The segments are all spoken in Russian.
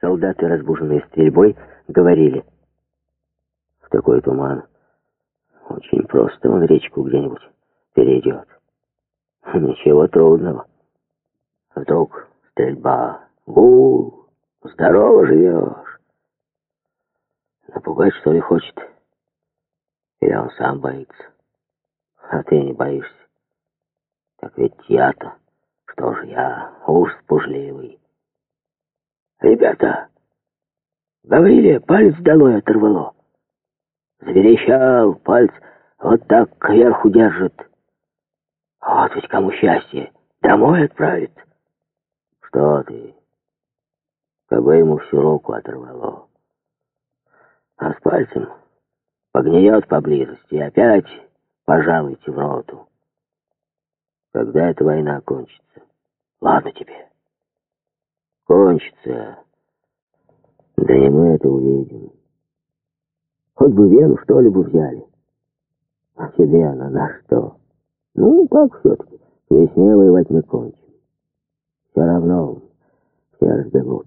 Солдаты, разбуженные стрельбой, говорили: в такой туман очень просто он речку где-нибудь перейдет. Ничего трудного. Вдруг стрельба. Гул. Здорово живешь. Напугать, что ли, хочет? Или он сам боится? А ты не боишься? Так ведь я-то, что ж я, уж пужливый. Ребята, Гавриле палец долой оторвало. Заверещал, палец вот так кверху держит. Вот ведь кому счастье, домой отправит. Что ты? Как бы ему всю руку оторвало. А с пальцем погниет поблизости и опять пожалуйте в роту. Когда эта война кончится? Ладно тебе. Кончится. Да и мы это увидим. Хоть бы Вену, что ли, бы взяли. А тебе она на что? Ну, как все-таки? К весне воевать не кончим. Все равно все разбегутся.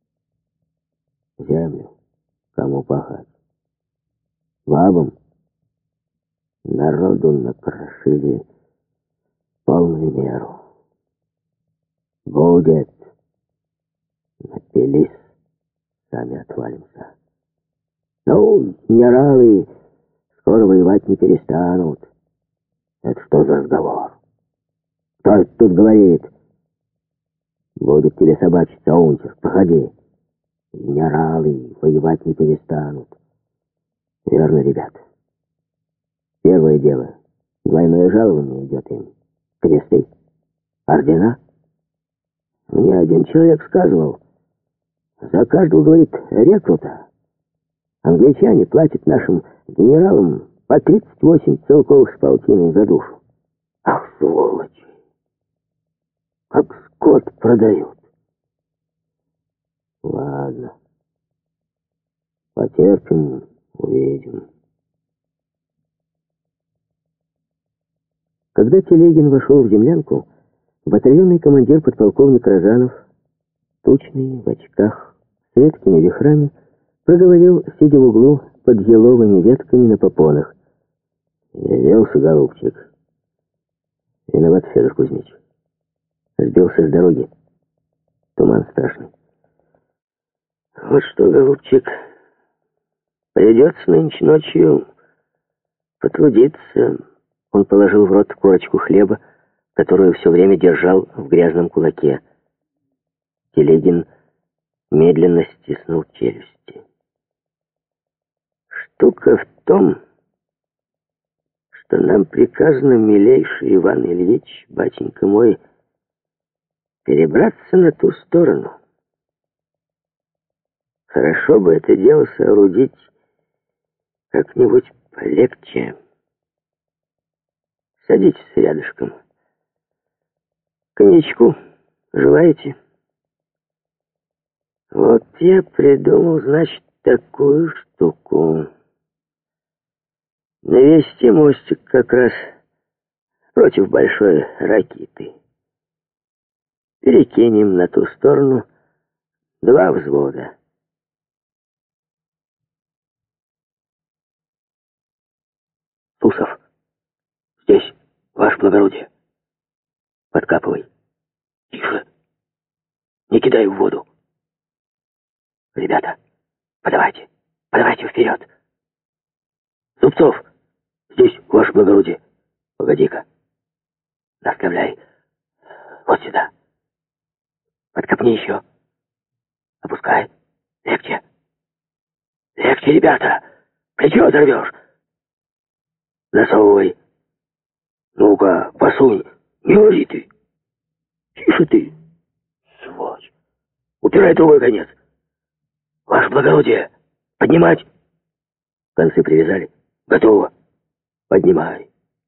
Землю кому пахать? Бабам народу накрошили полную меру. Будет. Напились, сами отвалимся. Ну, генералы скоро воевать не перестанут. Это что за разговор? Кто это тут говорит? Будет тебе собачиться, унтер, походи. Генералы воевать не перестанут. Верно, ребят. Первое дело. Двойное жалование идет им. Кресты, ордена. Мне один человек сказывал, за каждого, говорит, рекрута англичане платят нашим генералам по 38 целковых с полтиной за душу. Ах, сволочи! Как скот продают. Ладно. Потерпим, увидим. Когда Телегин вошел в землянку, батальонный командир подполковник Розанов, тучный, в очках, с редкими вихрами, проговорил, сидя в углу под еловыми ветками на попонах: «Явился, голубчик». «Виноват, Федор Кузьмич. Сбился с дороги. Туман страшный». «Вот что, голубчик, придется нынче ночью потрудиться». Он положил в рот корочку хлеба, которую все время держал в грязном кулаке. Телегин медленно стиснул челюсти. «Штука в том, что нам приказано, милейший Иван Ильич, батенька мой, перебраться на ту сторону. Хорошо бы это дело соорудить как-нибудь полегче. Садитесь рядышком. Коньячку желаете? Вот я придумал, значит, такую штуку. Навести мостик как раз против большой ракиты. Перекинем на ту сторону 2 взвода. Тусов, здесь, ваше благородие. Подкапывай. Тише. Не кидай в воду. Ребята, подавайте вперед. Зубцов, здесь, ваше благородие. Погоди-ка. Наставляй. Вот сюда. Подкопни еще. Опускай. Легче. Легче, ребята. Плечо оторвешь. Засовывай. Ну-ка, посунь. Не ори ты. Тише ты. Сволочь. Упирай другой конец. Ваше благородие. Поднимать. Концы привязали. Готово. Поднимай.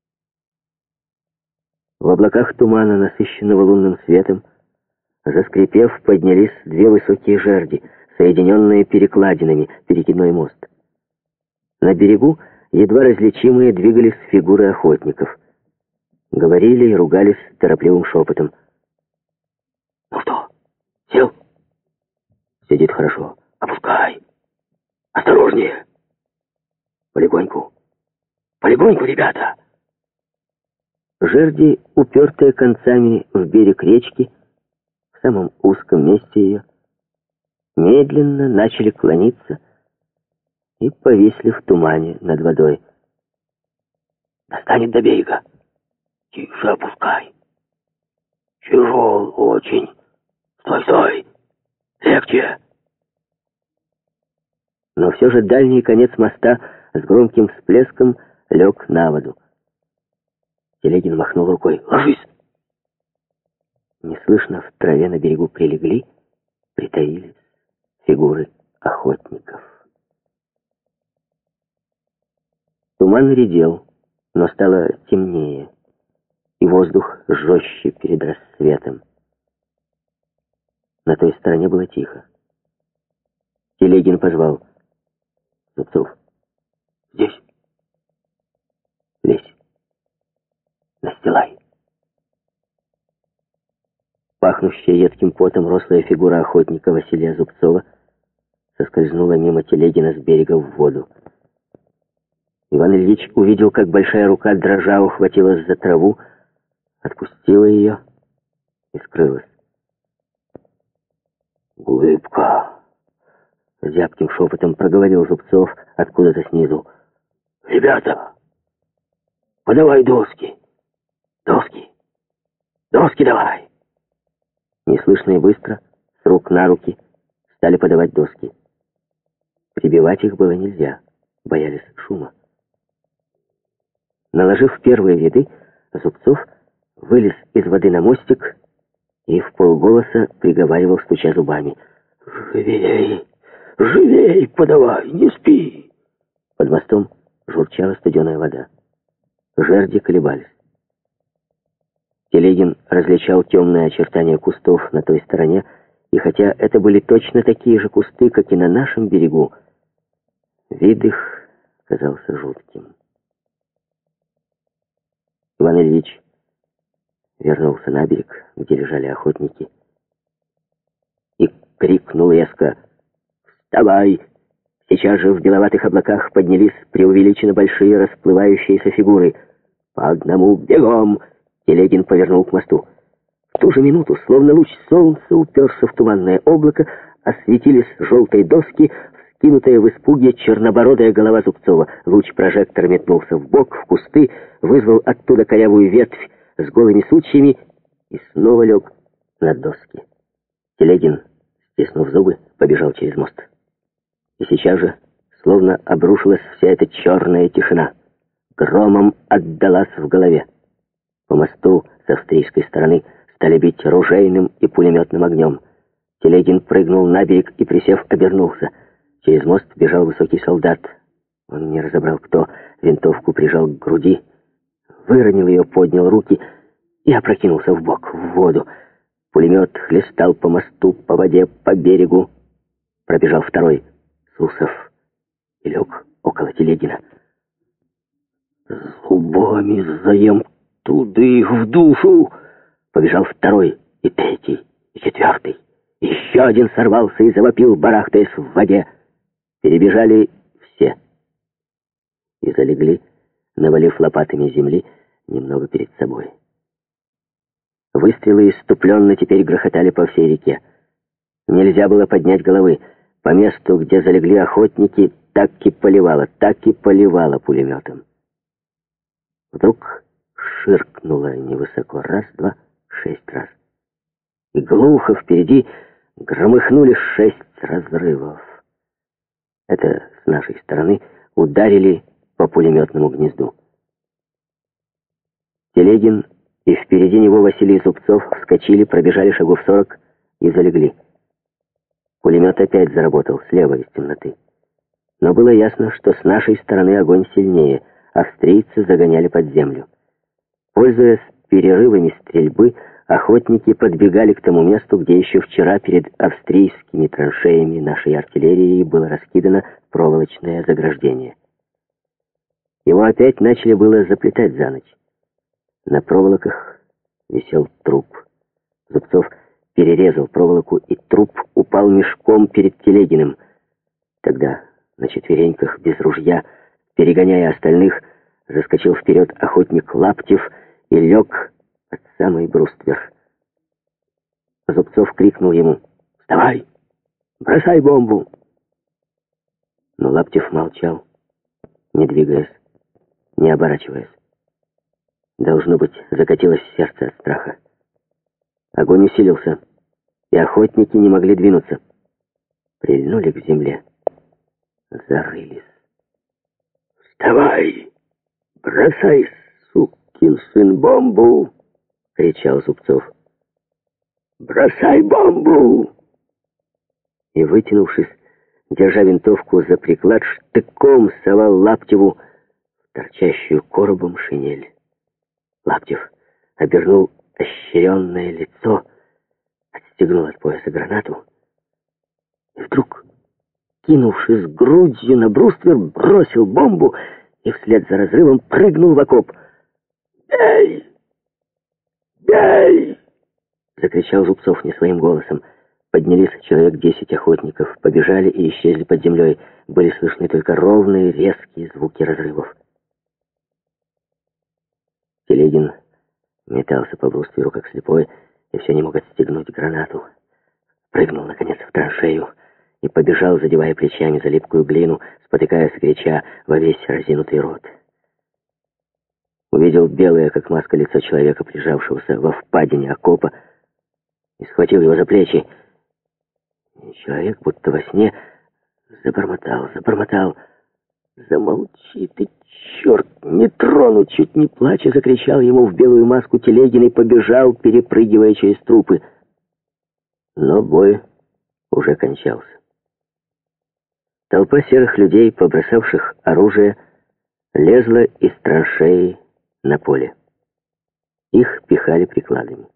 В облаках тумана, насыщенного лунным светом, заскрипев, поднялись 2 высокие жерди, соединенные перекладинами, перекидной мост. На берегу едва различимые двигались фигуры охотников. Говорили и ругались торопливым шепотом. «Ну что, сел?» Сидит хорошо. Опускай. Осторожнее. Полегоньку. Полегоньку, ребята. Жерди, упертые концами в берег речки, в самом узком месте ее, медленно начали клониться и повисли в тумане над водой. Достанет до берега. Тише опускай. Тяжел очень. Стой, стой. Легче. Но все же дальний конец моста с громким всплеском лег на воду. Телегин махнул рукой. Ложись. Неслышно в траве на берегу прилегли, притаились фигуры охотников. Туман редел, но стало темнее, и воздух жестче перед рассветом. На той стороне было тихо. Телегин позвал. Зубцов, здесь. Лезь. Настилай. Пахнущая едким потом рослая фигура охотника Василия Зубцова соскользнула мимо Телегина с берега в воду. Иван Ильич увидел, как большая рука дрожа ухватилась за траву, отпустила ее и скрылась. «Глыбка!» — зябким шепотом проговорил Зубцов откуда-то снизу. «Ребята, подавай доски! Доски! Доски давай!» Неслышно и быстро, с рук на руки, стали подавать доски. Прибивать их было нельзя, боялись шума. Наложив первые ряды, Зубцов вылез из воды на мостик и вполголоса приговаривал, стуча зубами. «Живей! Живей подавай! Не спи!» Под мостом журчала студеная вода. Жерди колебались. Телегин различал темные очертания кустов на той стороне, и хотя это были точно такие же кусты, как и на нашем берегу, вид их казался жутким. Иван Ильич вернулся на берег, где лежали охотники, и крикнул резко: «Вставай!» Сейчас же в беловатых облаках поднялись преувеличенно большие расплывающиеся фигуры. «По одному бегом!» Телегин повернул к мосту. В ту же минуту, словно луч солнца, уперся в туманное облако, осветились желтые доски, вскинутая в испуге чернобородая голова Зубцова. Луч прожектора метнулся вбок, в кусты, вызвал оттуда корявую ветвь с голыми сучьями и снова лег на доски. Телегин, стиснув зубы, побежал через мост. И сейчас же, словно обрушилась вся эта черная тишина, громом отдалась в голове. По мосту с австрийской стороны стали бить ружейным и пулеметным огнем. Телегин прыгнул на берег и, присев, обернулся. Через мост бежал высокий солдат. Он не разобрал, кто, винтовку прижал к груди, выронил ее, поднял руки и опрокинулся вбок, в воду. Пулемет хлестал по мосту, по воде, по берегу. Пробежал второй, Сусов, и лег около Телегина. «Зубами заем туды в душу!» Побежал второй, и третий, и четвертый. Еще один сорвался и завопил, барахтаясь в воде. Перебежали все и залегли, навалив лопатами земли немного перед собой. Выстрелы иступленно теперь грохотали по всей реке. Нельзя было поднять головы. По месту, где залегли охотники, так и поливало пулеметом. Вдруг ширкнуло невысоко. Раз, два, 6 раз. И глухо впереди громыхнули 6 разрывов. Это с нашей стороны ударили по пулеметному гнезду. Телегин и впереди него Василий Зубцов вскочили, пробежали шагов 40 и залегли. Пулемет опять заработал слева из темноты. Но было ясно, что с нашей стороны огонь сильнее. Австрийцы загоняли под землю. Пользуясь перерывами стрельбы, охотники подбегали к тому месту, где еще вчера перед австрийскими траншеями нашей артиллерии было раскидано проволочное заграждение. Его опять начали было заплетать за ночь. На проволоках висел труп. Зубцов перерезал проволоку, и труп упал мешком перед Телегиным. Тогда на четвереньках, без ружья, перегоняя остальных, заскочил вперед охотник Лаптев и лег под самый бруствер. Зубцов крикнул ему: «Вставай! Бросай бомбу!» Но Лаптев молчал, не двигаясь, не оборачиваясь. Должно быть, закатилось сердце от страха. Огонь усилился, и охотники не могли двинуться. Прильнули к земле, зарылись. «Вставай! Бросай, сукин сын, бомбу!» — кричал Зубцов. «Бросай бомбу!» И, вытянувшись, держа винтовку за приклад, штыком совал Лаптеву в торчащую коробом шинель. Лаптев обернул ощеренное лицо, отстегнул от пояса гранату и вдруг, кинувшись грудью на бруствер, бросил бомбу и вслед за разрывом прыгнул в окоп. «Бей! Бей!» — закричал Зубцов не своим голосом. Поднялись человек 10 охотников, побежали и исчезли под землей. Были слышны только ровные, резкие звуки разрывов. Телегин метался по брустверу, как слепой, и все не мог отстегнуть гранату. Прыгнул, наконец, в траншею и побежал, задевая плечами за липкую глину, спотыкаясь, крича во весь разинутый рот. Увидел белое, как маска, лицо человека, прижавшегося во впадине окопа, и схватил его за плечи. И человек, будто во сне, забормотал. «Замолчи ты, черт, не трону!» Чуть не плача закричал ему в белую маску Телегин и побежал, перепрыгивая через трупы. Но бой уже кончался. Толпа серых людей, побросавших оружие, лезла из траншеи на поле. Их пихали прикладами.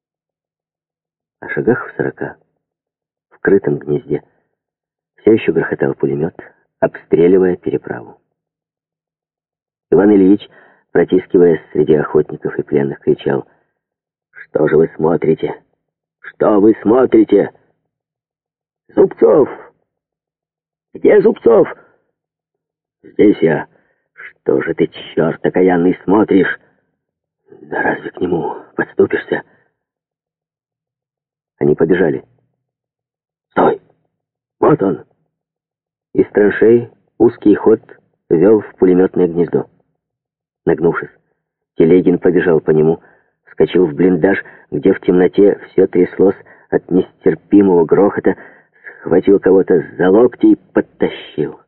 О шагах в 40, в крытом гнезде, все еще грохотал пулемет, обстреливая переправу. Иван Ильич, протискиваясь среди охотников и пленных, кричал: «Что же вы смотрите? Что вы смотрите? Зубцов! Где Зубцов?» «Здесь я. Что же ты, черт окаянный, смотришь? Да разве к нему подступишься?» Они побежали. «Стой! Вот он!» Из траншей узкий ход вел в пулеметное гнездо. Нагнувшись, Телегин побежал по нему, вскочил в блиндаж, где в темноте все тряслось от нестерпимого грохота, схватил кого-то за локти и подтащил.